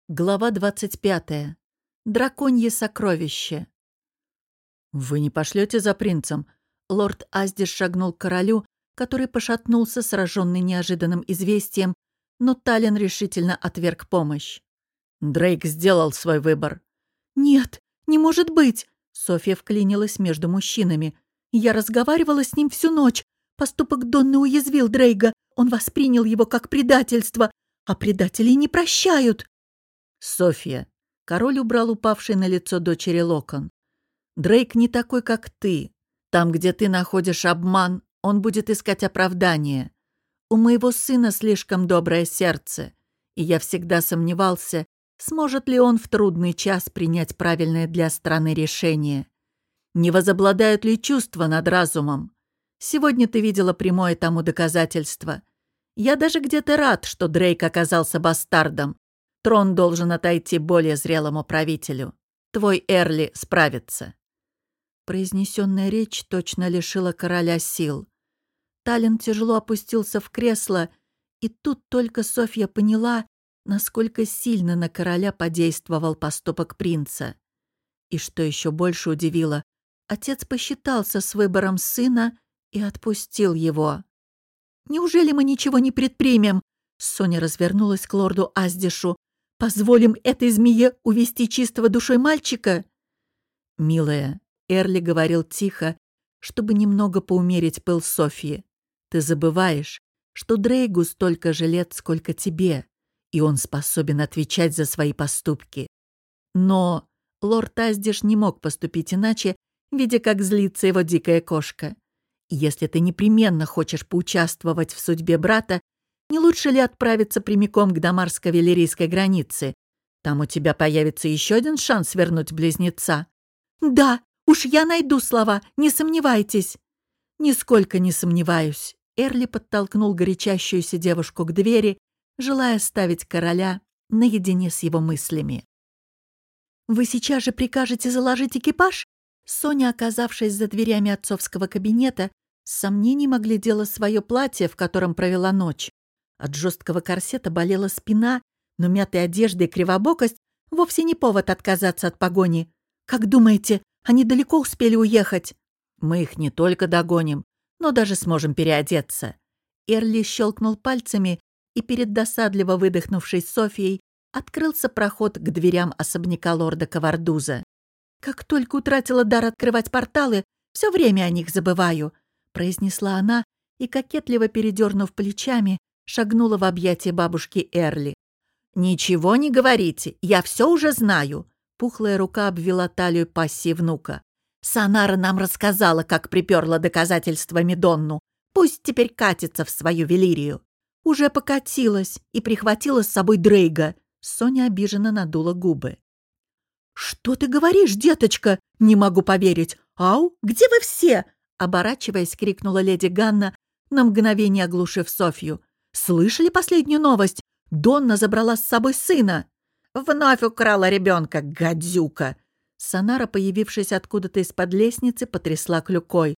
Глава 25. Драконье сокровище. «Вы не пошлете за принцем?» Лорд Аздиш шагнул к королю, который пошатнулся, сраженный неожиданным известием, но Тален решительно отверг помощь. Дрейк сделал свой выбор. «Нет, не может быть!» Софья вклинилась между мужчинами. «Я разговаривала с ним всю ночь. Поступок Донны уязвил Дрейга. Он воспринял его как предательство, а предателей не прощают». «Софья», — король убрал упавший на лицо дочери локон, «Дрейк не такой, как ты. Там, где ты находишь обман, он будет искать оправдание. У моего сына слишком доброе сердце, и я всегда сомневался, сможет ли он в трудный час принять правильное для страны решение. Не возобладают ли чувства над разумом? Сегодня ты видела прямое тому доказательство. Я даже где-то рад, что Дрейк оказался бастардом. Трон должен отойти более зрелому правителю. Твой Эрли справится». Произнесенная речь точно лишила короля сил. Тален тяжело опустился в кресло, и тут только Софья поняла, насколько сильно на короля подействовал поступок принца. И что еще больше удивило, отец посчитался с выбором сына и отпустил его. «Неужели мы ничего не предпримем?» Соня развернулась к лорду Аздишу. «Позволим этой змее увести чистого душой мальчика?» «Милая», — Эрли говорил тихо, чтобы немного поумерить пыл Софьи, «ты забываешь, что Дрейгу столько же лет, сколько тебе, и он способен отвечать за свои поступки». Но лорд Аздиш не мог поступить иначе, видя, как злится его дикая кошка. «Если ты непременно хочешь поучаствовать в судьбе брата, не лучше ли отправиться прямиком к дамарско-велерийской границе? Там у тебя появится еще один шанс вернуть близнеца». «Да, уж я найду слова, не сомневайтесь». «Нисколько не сомневаюсь». Эрли подтолкнул горячащуюся девушку к двери, желая оставить короля наедине с его мыслями. «Вы сейчас же прикажете заложить экипаж?» Соня, оказавшись за дверями отцовского кабинета, с сомнением оглядела свое платье, в котором провела ночь. От жесткого корсета болела спина, но мятая одежда и кривобокость вовсе не повод отказаться от погони. «Как думаете, они далеко успели уехать?» «Мы их не только догоним, но даже сможем переодеться». Эрли щелкнул пальцами, и перед досадливо выдохнувшей Софьей открылся проход к дверям особняка лорда Кавардуза. «Как только утратила дар открывать порталы, все время о них забываю», произнесла она и, кокетливо передернув плечами, шагнула в объятия бабушки Эрли. «Ничего не говорите, я все уже знаю». Пухлая рука обвела талию пассии внука. «Санара нам рассказала, как приперла доказательствами Донну. Пусть теперь катится в свою Велирию». «Уже покатилась и прихватила с собой Дрейга». Соня обиженно надула губы. «Что ты говоришь, деточка? Не могу поверить. Ау, где вы все?» Оборачиваясь, крикнула леди Ганна, на мгновение оглушив Софью. «Слышали последнюю новость? Донна забрала с собой сына». «Вновь украла ребенка, гадюка!» Санара, появившись откуда-то из-под лестницы, потрясла клюкой.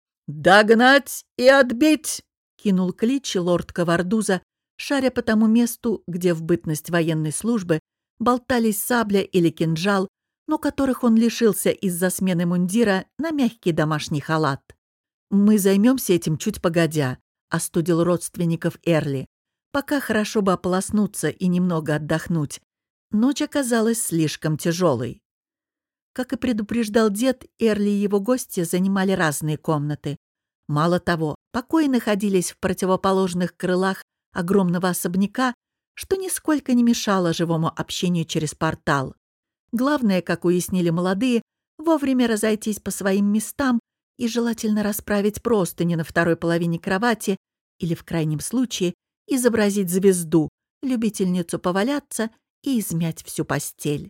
«Догнать и отбить!» — кинул клич лорд Кавардуза, шаря по тому месту, где в бытность военной службы болтались сабля или кинжал, но которых он лишился из-за смены мундира на мягкий домашний халат. «Мы займемся этим чуть погодя», — остудил родственников Эрли. «Пока хорошо бы ополоснуться и немного отдохнуть. Ночь оказалась слишком тяжелой». Как и предупреждал дед, Эрли и его гости занимали разные комнаты. Мало того, покои находились в противоположных крылах огромного особняка, что нисколько не мешало живому общению через портал. Главное, как уяснили молодые, вовремя разойтись по своим местам и желательно расправить простыни на второй половине кровати или, в крайнем случае, изобразить звезду, любительницу поваляться и измять всю постель.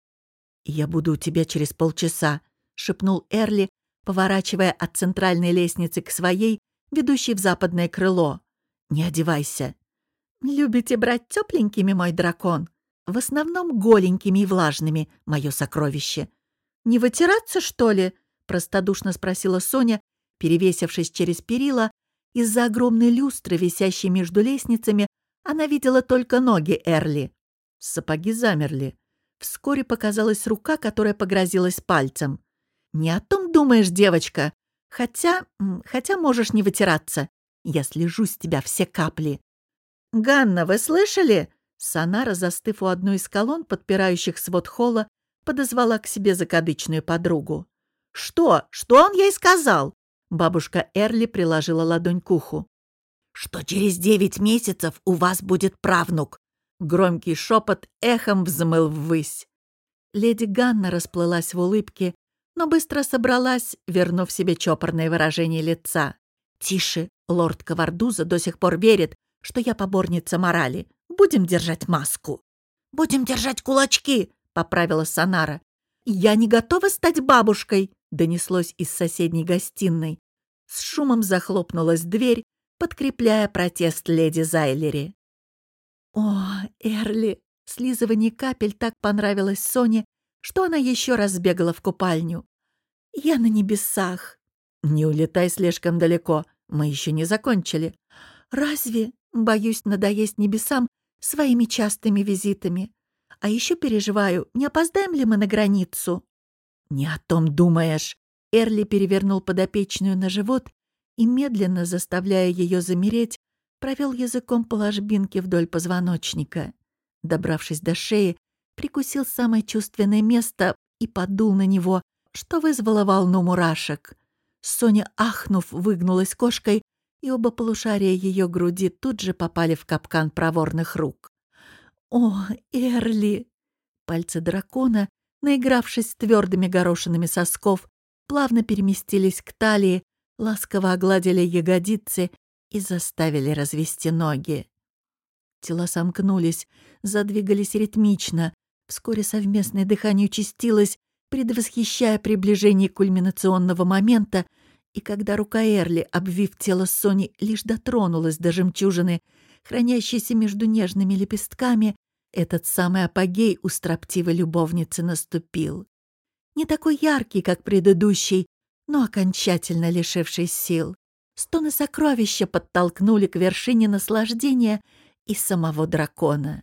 «Я буду у тебя через полчаса», — шепнул Эрли, поворачивая от центральной лестницы к своей, ведущей в западное крыло. «Не одевайся». «Любите брать тепленькими, мой дракон? В основном голенькими и влажными, мое сокровище». «Не вытираться, что ли?» — простодушно спросила Соня, перевесившись через перила. Из-за огромной люстры, висящей между лестницами, она видела только ноги Эрли. Сапоги замерли. Вскоре показалась рука, которая погрозилась пальцем. «Не о том думаешь, девочка. Хотя можешь не вытираться. Я слежу с тебя все капли». «Ганна, вы слышали?» Санара, застыв у одной из колонн, подпирающих свод холла, подозвала к себе закадычную подругу. «Что? Что он ей сказал?» Бабушка Эрли приложила ладонь к уху. «Что через 9 месяцев у вас будет правнук!» Громкий шепот эхом взмыл ввысь. Леди Ганна расплылась в улыбке, но быстро собралась, вернув себе чопорное выражение лица. «Тише, лорд Кавардуза до сих пор верит, что я поборница морали. Будем держать маску». «Будем держать кулачки», — поправила Санара. «Я не готова стать бабушкой», — донеслось из соседней гостиной. С шумом захлопнулась дверь, подкрепляя протест леди Зайлери. О, Эрли! Слизывание капель так понравилось Соне, что она еще раз сбегала в купальню. «Я на небесах». «Не улетай слишком далеко, мы еще не закончили». «Разве? Боюсь надоесть небесам своими частыми визитами. А еще переживаю, не опоздаем ли мы на границу?» «Не о том думаешь». Эрли перевернул подопечную на живот и, медленно заставляя ее замереть, провел языком по ложбинке вдоль позвоночника. Добравшись до шеи, прикусил самое чувственное место и подул на него, что вызвало волну мурашек. Соня, ахнув, выгнулась кошкой, и оба полушария ее груди тут же попали в капкан проворных рук. «О, Эрли!» Пальцы дракона, наигравшись твердыми горошинами сосков, плавно переместились к талии, ласково огладили ягодицы и заставили развести ноги. Тела сомкнулись, задвигались ритмично. Вскоре совместное дыхание участилось, предвосхищая приближение кульминационного момента, и когда рука Эрли, обвив тело Сони, лишь дотронулась до жемчужины, хранящейся между нежными лепестками, этот самый апогей у строптивой любовницы наступил. Не такой яркий, как предыдущий, но окончательно лишивший сил. Стоны сокровища подтолкнули к вершине наслаждения и самого дракона.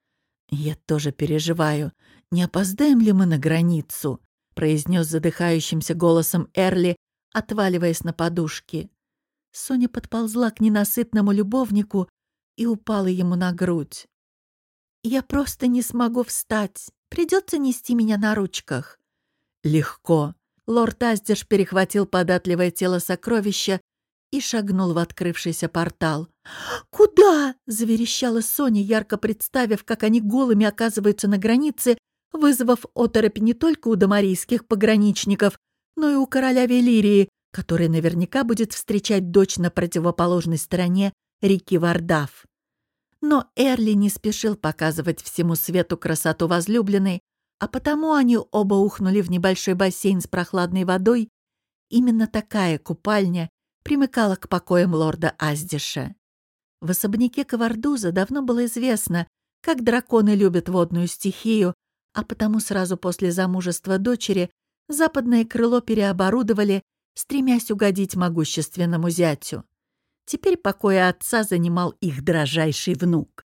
«Я тоже переживаю, не опоздаем ли мы на границу?» произнес задыхающимся голосом Эрли, отваливаясь на подушки. Соня подползла к ненасытному любовнику и упала ему на грудь. «Я просто не смогу встать. Придется нести меня на ручках». «Легко». Лорд Аздиш перехватил податливое тело сокровища и шагнул в открывшийся портал. «Куда?» — заверещала Соня, ярко представив, как они голыми оказываются на границе, вызвав оторопь не только у домарийских пограничников, но и у короля Велирии, который наверняка будет встречать дочь на противоположной стороне реки Вардав. Но Эрли не спешил показывать всему свету красоту возлюбленной, а потому они оба ухнули в небольшой бассейн с прохладной водой. Именно такая купальня примыкала к покоям лорда Аздиша. В особняке Кавардуза давно было известно, как драконы любят водную стихию, а потому сразу после замужества дочери западное крыло переоборудовали, стремясь угодить могущественному зятю. Теперь покои отца занимал их дрожайший внук.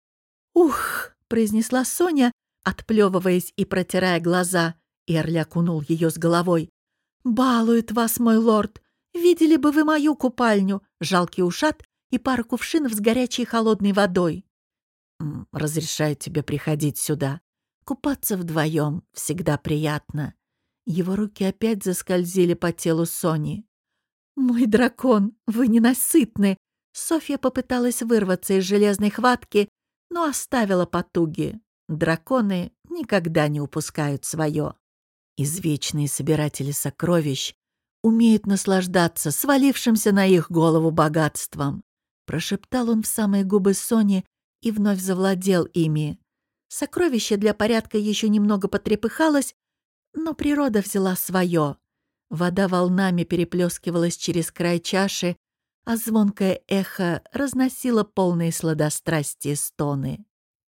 «Ух!» — произнесла Соня, отплевываясь и протирая глаза. Эрли окунул ее с головой. «Балует вас, мой лорд! Видели бы вы мою купальню! Жалкий ушат и пару кувшинов с горячей холодной водой!» «Разрешаю тебе приходить сюда. Купаться вдвоем всегда приятно». Его руки опять заскользили по телу Сони. «Мой дракон, вы ненасытны!» Софья попыталась вырваться из железной хватки, но оставила потуги. Драконы никогда не упускают свое. Извечные собиратели сокровищ умеют наслаждаться свалившимся на их голову богатством. Прошептал он в самые губы Сони и вновь завладел ими. Сокровище для порядка еще немного потрепыхалось, но природа взяла свое. Вода волнами переплескивалась через край чаши, а звонкое эхо разносило полные сладострастия стоны.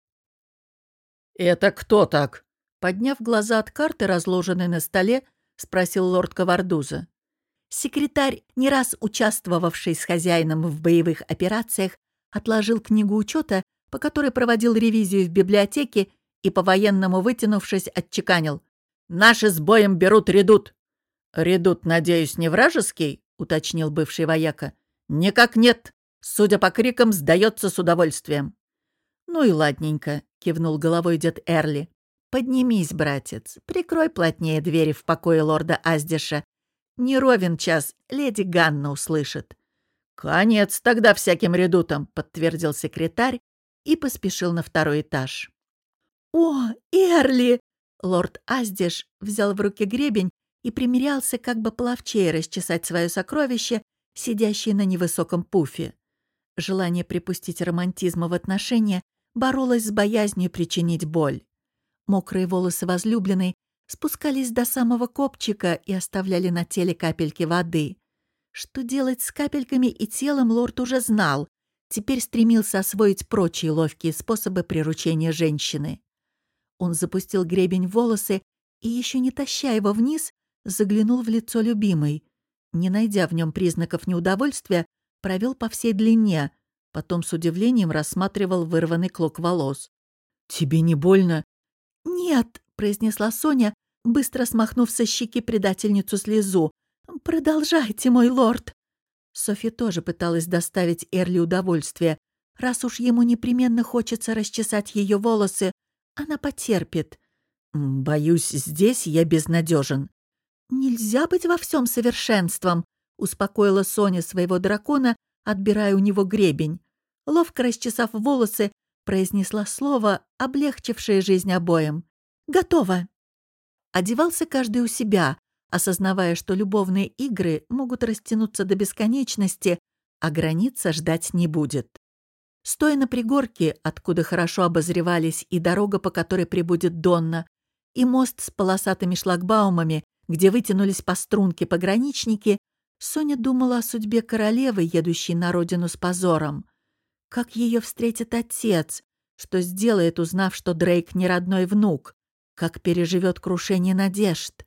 «Это кто так?» Подняв глаза от карты, разложенной на столе, спросил лорд Кавардуза. Секретарь, не раз участвовавший с хозяином в боевых операциях, отложил книгу учета, по которой проводил ревизию в библиотеке и, по-военному вытянувшись, отчеканил: «Наши с боем берут редут». «Редут, надеюсь, не вражеский?» — уточнил бывший вояка. «Никак нет. Судя по крикам, сдается с удовольствием». «Ну и ладненько», — кивнул головой дед Эрли. «Поднимись, братец, прикрой плотнее двери в покое лорда Аздиша. Не ровен час, леди Ганна услышит». «Конец тогда всяким редутам», — подтвердил секретарь и поспешил на второй этаж. «О, Эрли!» Лорд Аздиш взял в руки гребень и примерялся, как бы половчее расчесать свое сокровище, сидящее на невысоком пуфе. Желание припустить романтизма в отношения боролось с боязнью причинить боль. Мокрые волосы возлюбленной спускались до самого копчика и оставляли на теле капельки воды. Что делать с капельками и телом, лорд уже знал. Теперь стремился освоить прочие ловкие способы приручения женщины. Он запустил гребень в волосы и, еще не таща его вниз, заглянул в лицо любимой. Не найдя в нем признаков неудовольствия, провел по всей длине, потом с удивлением рассматривал вырванный клок волос. «Тебе не больно?» «Нет», — произнесла Соня, быстро смахнув со щеки предательницу слезу. «Продолжайте, мой лорд». Софья тоже пыталась доставить Эрли удовольствие. Раз уж ему непременно хочется расчесать ее волосы, она потерпит. «Боюсь, здесь я безнадежен». «Нельзя быть во всем совершенством», — успокоила Соня своего дракона, отбирая у него гребень. Ловко расчесав волосы, произнесла слово, облегчившее жизнь обоим. «Готово». Одевался каждый у себя, осознавая, что любовные игры могут растянуться до бесконечности, а граница ждать не будет. Стоя на пригорке, откуда хорошо обозревались и дорога, по которой прибудет Донна, и мост с полосатыми шлагбаумами, где вытянулись по струнке пограничники, Соня думала о судьбе королевы, едущей на родину с позором. Как ее встретит отец? Что сделает, узнав, что Дрейк не родной внук? Как переживет крушение надежд?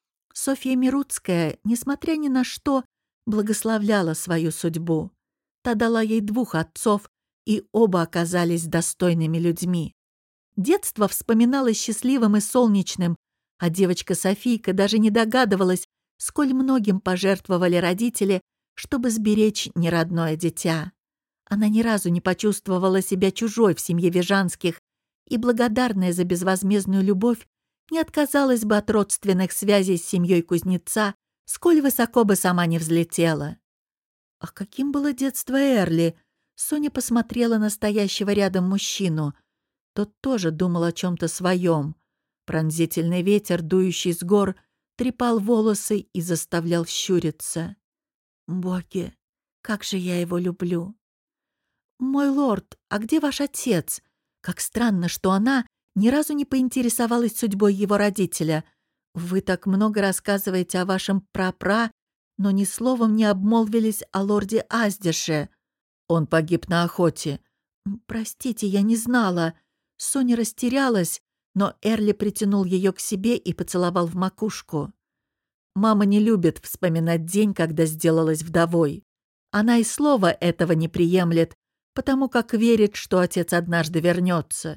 Софья Мируцкая, несмотря ни на что, благословляла свою судьбу. Та дала ей двух отцов, и оба оказались достойными людьми. Детство вспоминалось счастливым и солнечным, а девочка Софийка даже не догадывалась, сколь многим пожертвовали родители, чтобы сберечь неродное дитя. Она ни разу не почувствовала себя чужой в семье Вижанских и, благодарная за безвозмездную любовь, не отказалась бы от родственных связей с семьей кузнеца, сколь высоко бы сама не взлетела. А каким было детство Эрли? Соня посмотрела на стоящего рядом мужчину. Тот тоже думал о чем-то своем. Пронзительный ветер, дующий с гор, трепал волосы и заставлял щуриться. «Боги, как же я его люблю!» «Мой лорд, а где ваш отец? Как странно, что она ни разу не поинтересовалась судьбой его родителя. Вы так много рассказываете о вашем прапра, но ни словом не обмолвились о лорде Аздише. Он погиб на охоте. Простите, я не знала». Соня растерялась, но Эрли притянул ее к себе и поцеловал в макушку. Мама не любит вспоминать день, когда сделалась вдовой. Она и слова этого не приемлет, потому как верит, что отец однажды вернется.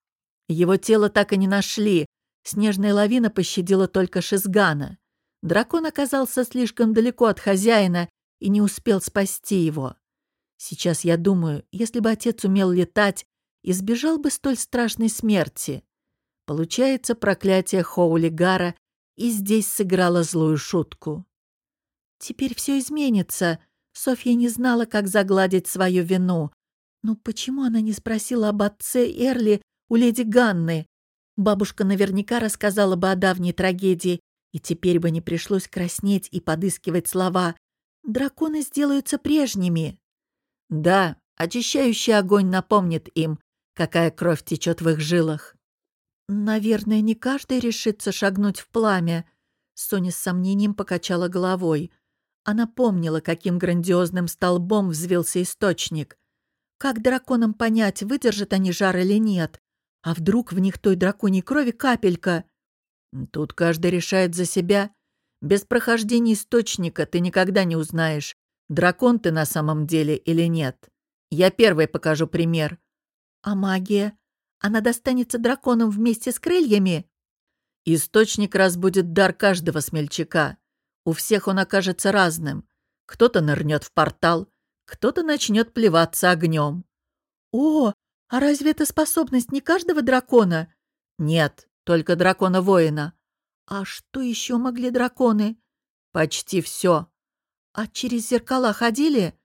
Его тело так и не нашли. Снежная лавина пощадила только Шизгана. Дракон оказался слишком далеко от хозяина и не успел спасти его. Сейчас я думаю, если бы отец умел летать, избежал бы столь страшной смерти. Получается, проклятие Хоулигара и здесь сыграло злую шутку. Теперь все изменится. Софья не знала, как загладить свою вину. Но почему она не спросила об отце Эрли у леди Ганны? Бабушка наверняка рассказала бы о давней трагедии, и теперь бы не пришлось краснеть и подыскивать слова. Драконы сделаются прежними. Да, очищающий огонь напомнит им, какая кровь течет в их жилах. Наверное, не каждый решится шагнуть в пламя. Соня с сомнением покачала головой. Она помнила, каким грандиозным столбом взвился источник. Как драконам понять, выдержат они жар или нет? А вдруг в них той драконьей крови капелька? Тут каждый решает за себя. Без прохождения источника ты никогда не узнаешь, дракон ты на самом деле или нет. Я первый покажу пример. А магия? Она достанется драконам вместе с крыльями? Источник разбудит дар каждого смельчака. У всех он окажется разным. Кто-то нырнет в портал, кто-то начнет плеваться огнем. О, а разве это способность не каждого дракона? Нет, только дракона-воина. А что еще могли драконы? Почти все. А через зеркала ходили?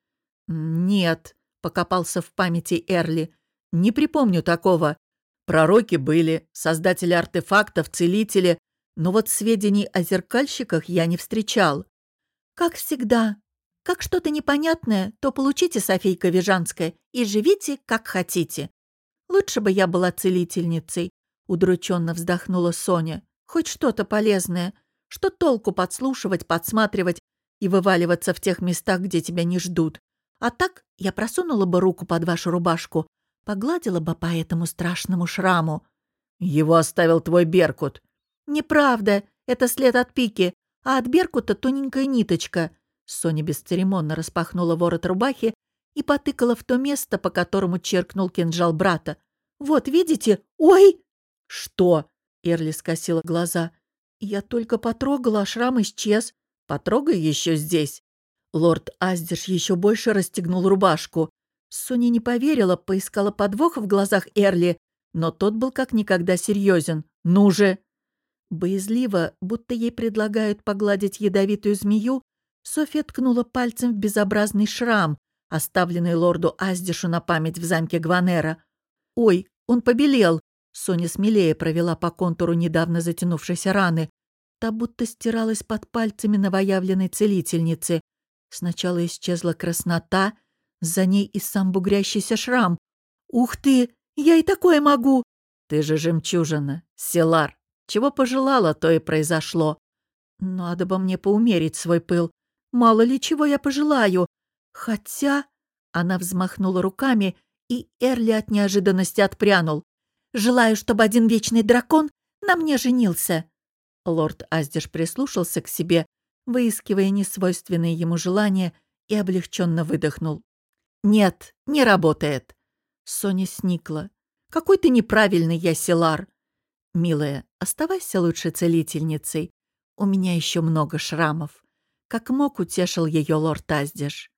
Нет, покопался в памяти Эрли. Не припомню такого. Пророки были, создатели артефактов, целители, но вот сведений о зеркальщиках я не встречал. Как всегда. Как что-то непонятное, то получите, Софийка Вижанская, и живите, как хотите. Лучше бы я была целительницей, удрученно вздохнула Соня. Хоть что-то полезное. Что толку подслушивать, подсматривать и вываливаться в тех местах, где тебя не ждут. А так я просунула бы руку под вашу рубашку, погладила бы по этому страшному шраму. Его оставил твой Беркут. Неправда, это след от пики, а от Беркута тоненькая ниточка. Соня бесцеремонно распахнула ворот рубахи и потыкала в то место, по которому черкнул кинжал брата. «Вот, видите? Ой!» «Что?» — Эрли скосила глаза. «Я только потрогала, а шрам исчез. Потрогай еще здесь». Лорд Аздиш еще больше расстегнул рубашку. Соня не поверила, поискала подвох в глазах Эрли, но тот был как никогда серьезен. «Ну же!» Боязливо, будто ей предлагают погладить ядовитую змею, Софья ткнула пальцем в безобразный шрам, оставленный лорду Аздишу на память в замке Гванера. «Ой, он побелел!» Соня смелее провела по контуру недавно затянувшейся раны. Та будто стиралась под пальцами новоявленной целительницы. Сначала исчезла краснота, за ней и сам бугрящийся шрам. «Ух ты! Я и такое могу!» «Ты же жемчужина, Селар! Чего пожелала, то и произошло. Надо бы мне поумерить свой пыл. Мало ли чего я пожелаю. Хотя...» Она взмахнула руками, и Эрли от неожиданности отпрянул. «Желаю, чтобы один вечный дракон на мне женился». Лорд Аздиш прислушался к себе, выискивая несвойственные ему желания, и облегченно выдохнул. «Нет, не работает». Соня сникла. «Какой ты неправильный я, Селар!» «Милая, оставайся лучше целительницей. У меня еще много шрамов». Как мог, утешил ее лорд Аздиш.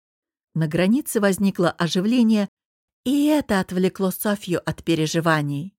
На границе возникло оживление, и это отвлекло Софью от переживаний.